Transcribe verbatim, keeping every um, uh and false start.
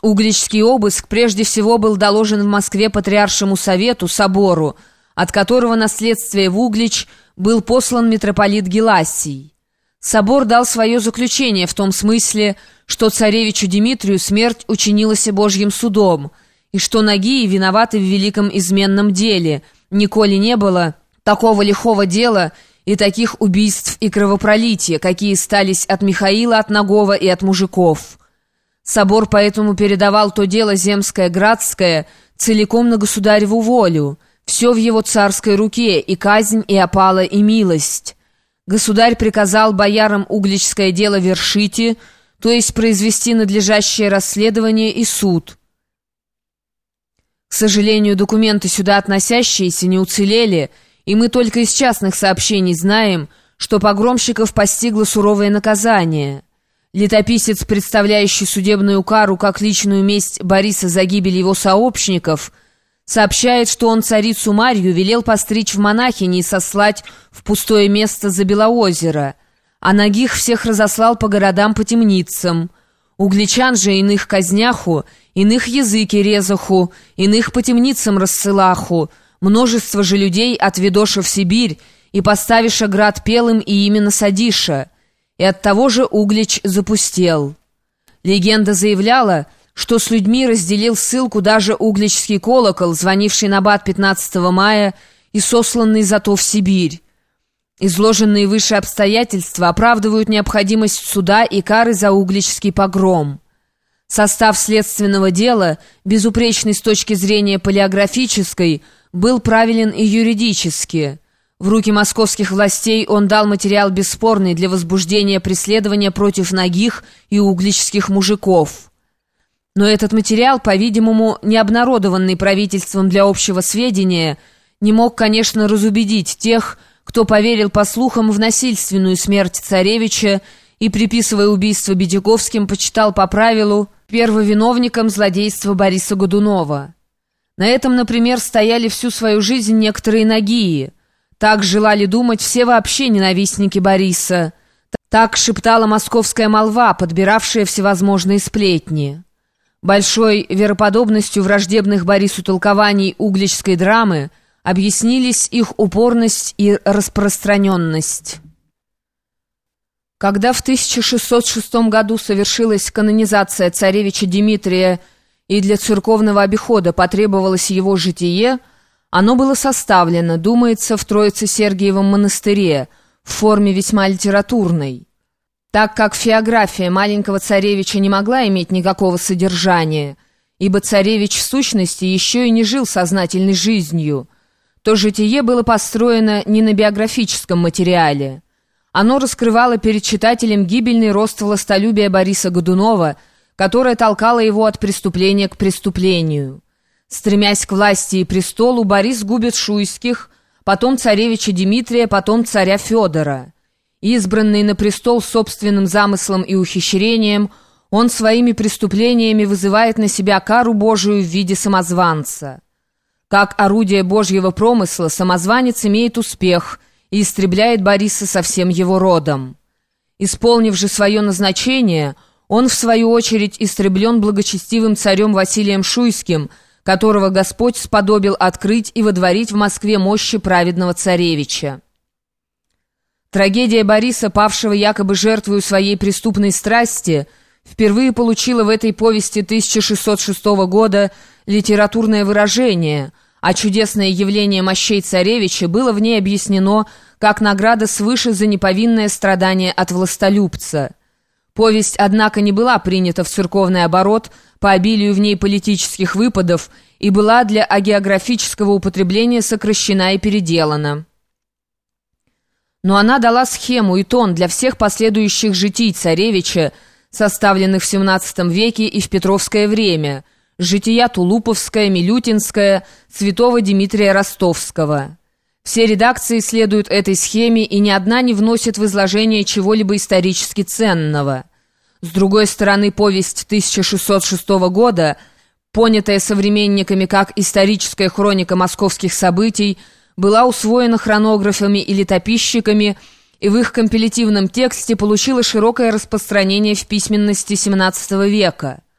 Угличский обыск прежде всего был доложен в Москве Патриаршему совету, собору, от которого на следствие в Углич был послан митрополит Геласий. Собор дал свое заключение в том смысле, что царевичу Дмитрию смерть учинилась Божьим судом, и что Нагии виноваты в великом изменном деле, николи не было такого лихого дела и таких убийств и кровопролития, какие стались от Михаила, от Нагова и от мужиков. Собор поэтому передавал то дело земское, градское, целиком на государеву волю, все в его царской руке, и казнь, и опала, и милость. Государь приказал боярам угличское дело вершите, то есть произвести надлежащее расследование и суд. К сожалению, документы сюда относящиеся не уцелели, и мы только из частных сообщений знаем, что погромщиков постигло суровое наказание. Летописец, представляющий судебную кару как личную месть Бориса за гибель его сообщников, сообщает, что он царицу Марью велел постричь в монахини и сослать в пустое место за Белоозеро, а нагих всех разослал по городам по темницам. Угличан же иных казняху, иных языки резаху, иных по темницам рассылаху, множество же людей отведоша в Сибирь и поставиша град пелым и именно садиша, и от того же Углич запустел. Легенда заявляла, что с людьми разделил ссылку даже угличский колокол, звонивший на бат пятнадцатого мая и сосланный зато в Сибирь. Изложенные выше обстоятельства оправдывают необходимость суда и кары за угличский погром. Состав следственного дела, безупречный с точки зрения палеографической, был правилен и юридически. В руки московских властей он дал материал бесспорный для возбуждения преследования против нагих и угличских мужиков. Но этот материал, по-видимому, не обнародованный правительством для общего сведения, не мог, конечно, разубедить тех, кто поверил по слухам в насильственную смерть царевича и, приписывая убийство Бедяковским, почитал по правилу первовиновником злодейства Бориса Годунова. На этом, например, стояли всю свою жизнь некоторые нагии. Так желали думать все вообще ненавистники Бориса. Так шептала московская молва, подбиравшая всевозможные сплетни. Большой вероподобностью враждебных Борису толкований угличской драмы объяснились их упорность и распространенность. Когда в тысяча шестьсот шестом году совершилась канонизация царевича Дмитрия и для церковного обихода потребовалось его житие, оно было составлено, думается, в Троице-Сергиевом монастыре в форме весьма литературной. Так как фиография маленького царевича не могла иметь никакого содержания, ибо царевич в сущности еще и не жил сознательной жизнью, то житие было построено не на биографическом материале. Оно раскрывало перед читателем гибельный рост властолюбия Бориса Годунова, которое толкало его от преступления к преступлению. Стремясь к власти и престолу, Борис губит Шуйских, потом царевича Дмитрия, потом царя Федора. Избранный на престол собственным замыслом и ухищрением, он своими преступлениями вызывает на себя кару Божию в виде самозванца. Как орудие Божьего промысла, самозванец имеет успех и истребляет Бориса со всем его родом. Исполнив же свое назначение, он, в свою очередь, истреблен благочестивым царем Василием Шуйским, которого Господь сподобил открыть и водворить в Москве мощи праведного царевича. Трагедия Бориса, павшего якобы жертвою своей преступной страсти, впервые получила в этой повести тысяча шестьсот шестого года литературное выражение, а чудесное явление мощей царевича было в ней объяснено как награда свыше за неповинное страдание от властолюбца. Повесть, однако, не была принята в церковный оборот по обилию в ней политических выпадов и была для агеографического употребления сокращена и переделана. Но она дала схему и тон для всех последующих житий царевича, составленных в семнадцатом веке и в Петровское время, жития Тулуповское, Милютинское, святого Дмитрия Ростовского. Все редакции следуют этой схеме, и ни одна не вносит в изложение чего-либо исторически ценного. С другой стороны, повесть тысяча шестьсот шестого года, понятая современниками как историческая хроника московских событий, была усвоена хронографами и летописчиками и в их компилятивном тексте получила широкое распространение в письменности семнадцатого века.